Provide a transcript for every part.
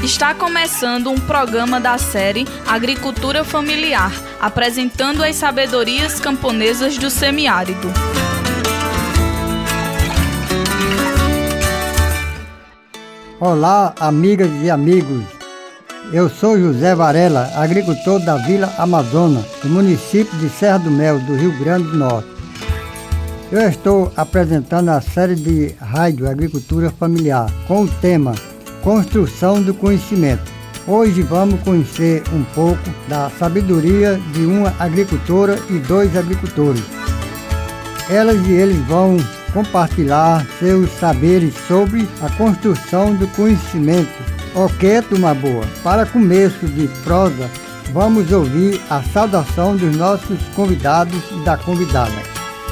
Está começando um programa da série Agricultura Familiar, apresentando as sabedorias camponesas do semiárido. Olá, amigas e amigos. Eu sou José Varela, agricultor da Vila Amazônia, do município de Serra do Mel, do Rio Grande do Norte. Eu estou apresentando a série de rádio Agricultura Familiar com o tema Construção do Conhecimento. Hoje vamos conhecer um pouco da sabedoria de uma agricultora e dois agricultores. Elas e eles vão compartilhar seus saberes sobre a construção do conhecimento. Ok, turma boa? Para começo de prosa, vamos ouvir a saudação dos nossos convidados e da convidada.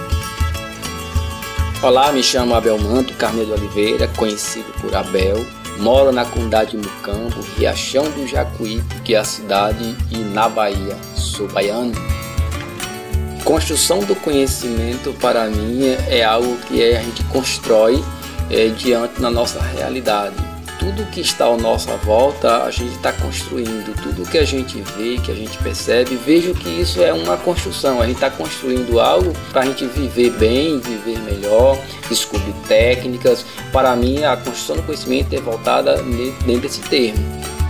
Olá, me chamo Abel Manto Carneiro Oliveira, conhecido por Abel. Moro na comunidade de Mucambo, Riachão do Jacuípe, que é a cidade, e na Bahia. Sou baiano. Construção do conhecimento, para mim, é algo que a gente constrói diante da nossa realidade. Tudo que está à nossa volta, a gente está construindo. Tudo que a gente vê, que a gente percebe, vejo que isso é uma construção. A gente está construindo algo para a gente viver bem, viver melhor, descobrir técnicas. Para mim, a construção do conhecimento é voltada dentro desse termo.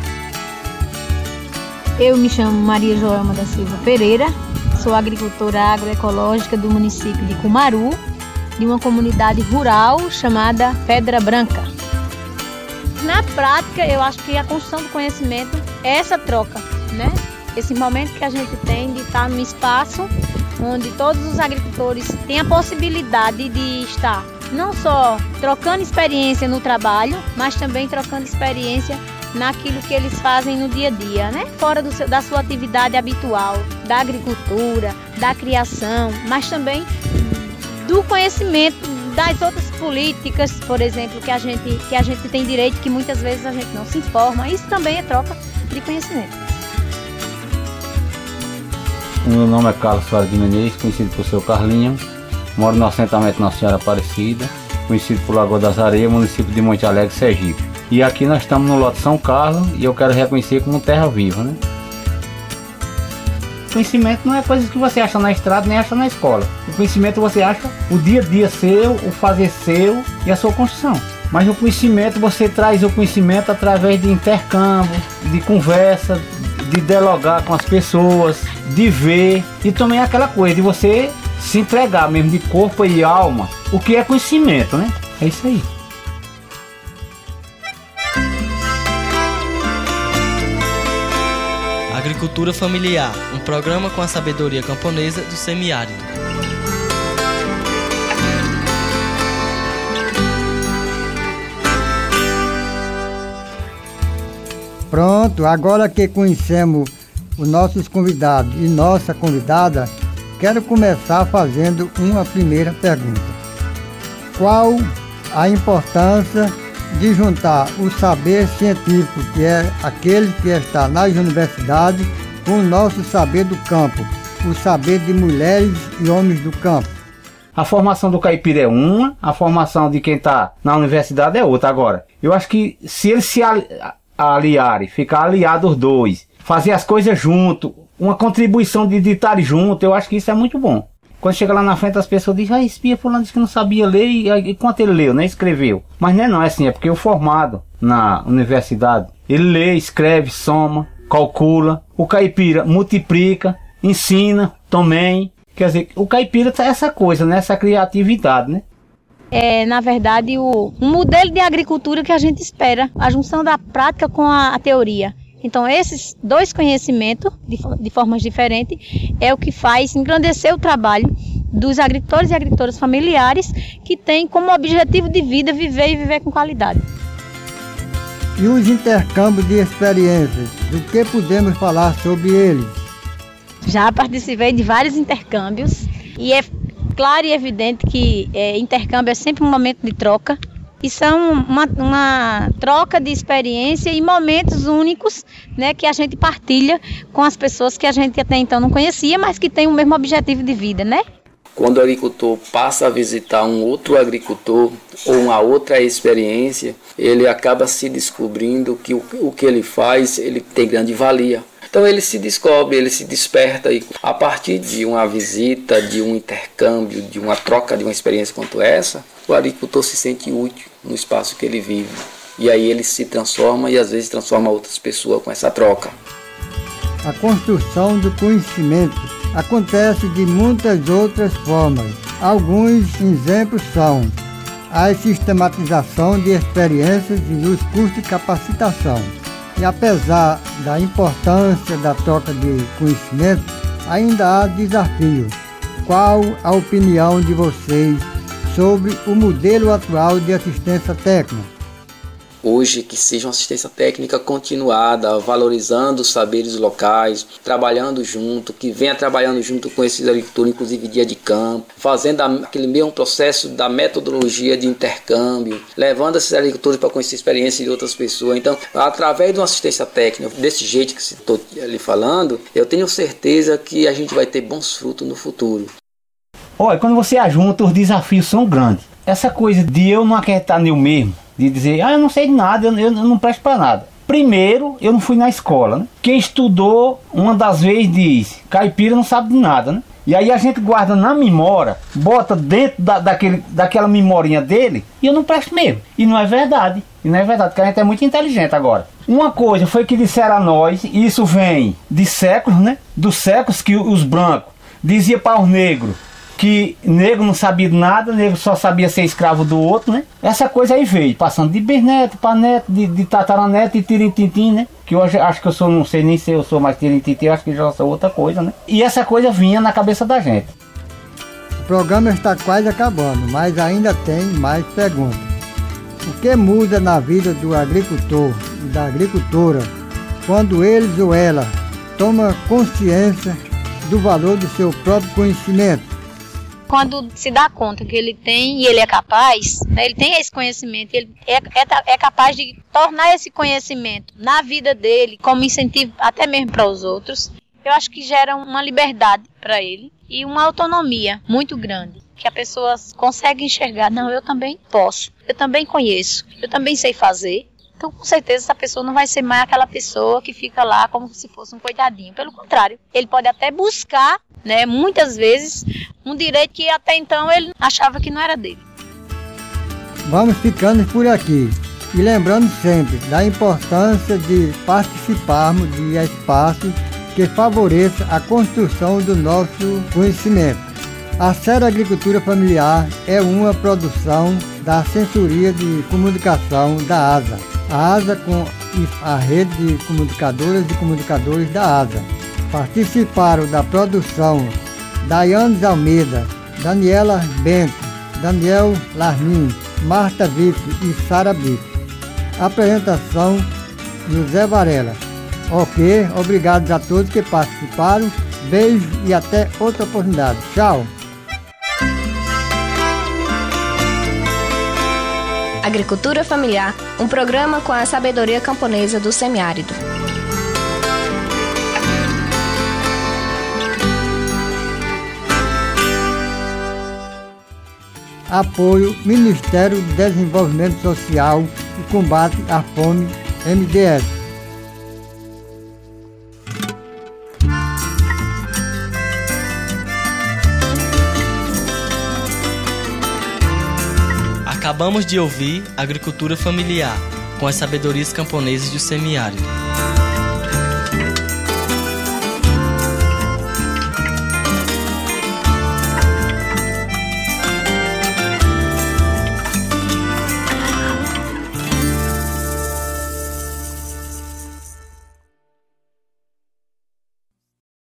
Eu me chamo Maria Joelma da Silva Pereira, sou agricultora agroecológica do município de Cumaru, de uma comunidade rural chamada Pedra Branca. Na prática, eu acho que a construção do conhecimento é essa troca, né? Esse momento que a gente tem de estar num espaço onde todos os agricultores têm a possibilidade de estar não só trocando experiência no trabalho, mas também trocando experiência naquilo que eles fazem no dia a dia, né? Fora da sua atividade habitual, da agricultura, da criação, mas também do conhecimento das outras políticas, por exemplo, que a gente tem direito, que muitas vezes a gente não se informa. Isso também é troca de conhecimento. O meu nome é Carlos Soares de Menezes, conhecido por seu Carlinho. Moro no assentamento Nossa Senhora Aparecida, conhecido por Lagoa das Areias, município de Monte Alegre, Sergipe. E aqui nós estamos no lote São Carlos e eu quero reconhecer como terra viva, né? Conhecimento não é coisa que você acha na estrada nem acha na escola. O conhecimento você acha o dia a dia seu, o fazer seu e a sua construção. Mas o conhecimento, você traz o conhecimento através de intercâmbio, de conversa, de dialogar com as pessoas, de ver. E também aquela coisa de você se entregar mesmo de corpo e alma. O que é conhecimento, né? É isso aí. Agricultura Familiar, um programa com a sabedoria camponesa do semiárido. Pronto, agora que conhecemos os nossos convidados e nossa convidada, quero começar fazendo uma primeira pergunta. Qual a importância de juntar o saber científico, que é aquele que está nas universidades, com o nosso saber do campo, o saber de mulheres e homens do campo? A formação do caipira é uma, a formação de quem está na universidade é outra. Agora, eu acho que se eles se aliarem, ficar aliados os dois, fazer as coisas junto, uma contribuição de estar junto, eu acho que isso é muito bom. Quando chega lá na frente, as pessoas dizem, espia, fulano disse que não sabia ler, e quanto ele leu, né? Escreveu. Mas não é assim, é porque o formado na universidade, ele lê, escreve, soma, calcula, o caipira multiplica, ensina também. Quer dizer, o caipira tá essa coisa, né? Essa criatividade, né? É, na verdade, um modelo de agricultura que a gente espera, a junção da prática com a teoria. Então, esses dois conhecimentos, de formas diferentes, é o que faz engrandecer o trabalho dos agricultores e agricultoras familiares que têm como objetivo de vida viver e viver com qualidade. E os intercâmbios de experiências, do que podemos falar sobre eles? Já participei de vários intercâmbios e é claro e evidente que intercâmbio é sempre um momento de troca. E são uma troca de experiência e momentos únicos, né, que a gente partilha com as pessoas que a gente até então não conhecia, mas que têm o mesmo objetivo de vida, né? Quando o agricultor passa a visitar um outro agricultor ou uma outra experiência, ele acaba se descobrindo que o que ele faz, ele tem grande valia. Então ele se descobre, ele se desperta e a partir de uma visita, de um intercâmbio, de uma troca de uma experiência quanto essa, o agricultor se sente útil no espaço que ele vive. E aí ele se transforma e às vezes transforma outras pessoas com essa troca. A construção do conhecimento acontece de muitas outras formas. Alguns exemplos são a sistematização de experiências e os cursos de capacitação. E apesar da importância da troca de conhecimento, ainda há desafio. Qual a opinião de vocês sobre o modelo atual de assistência técnica? Hoje, que seja uma assistência técnica continuada, valorizando os saberes locais, trabalhando junto, que venha trabalhando junto com esses agricultores, inclusive dia de campo, fazendo aquele mesmo processo da metodologia de intercâmbio, levando esses agricultores para conhecer a experiência de outras pessoas. Então, através de uma assistência técnica, desse jeito que estou ali falando, eu tenho certeza que a gente vai ter bons frutos no futuro. Olha, quando você ajunta, os desafios são grandes. Essa coisa de eu não acreditar nele mesmo, de dizer, eu não sei de nada, eu não presto para nada. Primeiro, eu não fui na escola, né? Quem estudou, uma das vezes diz, caipira não sabe de nada, né? E aí a gente guarda na memória, bota dentro daquela memorinha dele, e eu não presto mesmo. E não é verdade. E não é verdade, porque a gente é muito inteligente agora. Uma coisa foi que disseram a nós, e isso vem de séculos, né? Dos séculos que os brancos diziam para os negros, que negro não sabia de nada, negro só sabia ser escravo do outro, né? Essa coisa aí veio, passando de bisneto para neto, de tataraneto e tirintintim, né? Que hoje acho que eu sou, não sei nem se eu sou mais tirintintim, acho que já sou outra coisa, né? E essa coisa vinha na cabeça da gente. O programa está quase acabando, mas ainda tem mais perguntas. O que muda na vida do agricultor e da agricultora quando eles ou ela tomam consciência do valor do seu próprio conhecimento? Quando se dá conta que ele tem e ele é capaz, né, ele tem esse conhecimento, ele é capaz de tornar esse conhecimento na vida dele como incentivo até mesmo para os outros, eu acho que gera uma liberdade para ele e uma autonomia muito grande, que a pessoa consegue enxergar, não, eu também posso, eu também conheço, eu também sei fazer. Então, com certeza, essa pessoa não vai ser mais aquela pessoa que fica lá como se fosse um coitadinho. Pelo contrário, ele pode até buscar, né, muitas vezes, um direito que até então ele achava que não era dele. Vamos ficando por aqui. E lembrando sempre da importância de participarmos de espaços que favoreçam a construção do nosso conhecimento. A série Agricultura Familiar é uma produção da Assessoria de Comunicação da ASA. A ASA com a Rede de Comunicadoras e Comunicadores da ASA. Participaram da produção Daiane Almeida, Daniela Bento, Daniel Larmin, Marta Viff e Sara Biff. Apresentação José Varela. Ok, obrigado a todos que participaram. Beijo e até outra oportunidade. Tchau. Agricultura Familiar, um programa com a sabedoria camponesa do semiárido. Apoio Ministério do Desenvolvimento Social e Combate à Fome, MDS. Acabamos de ouvir Agricultura Familiar, com as sabedorias camponesas do semiárido.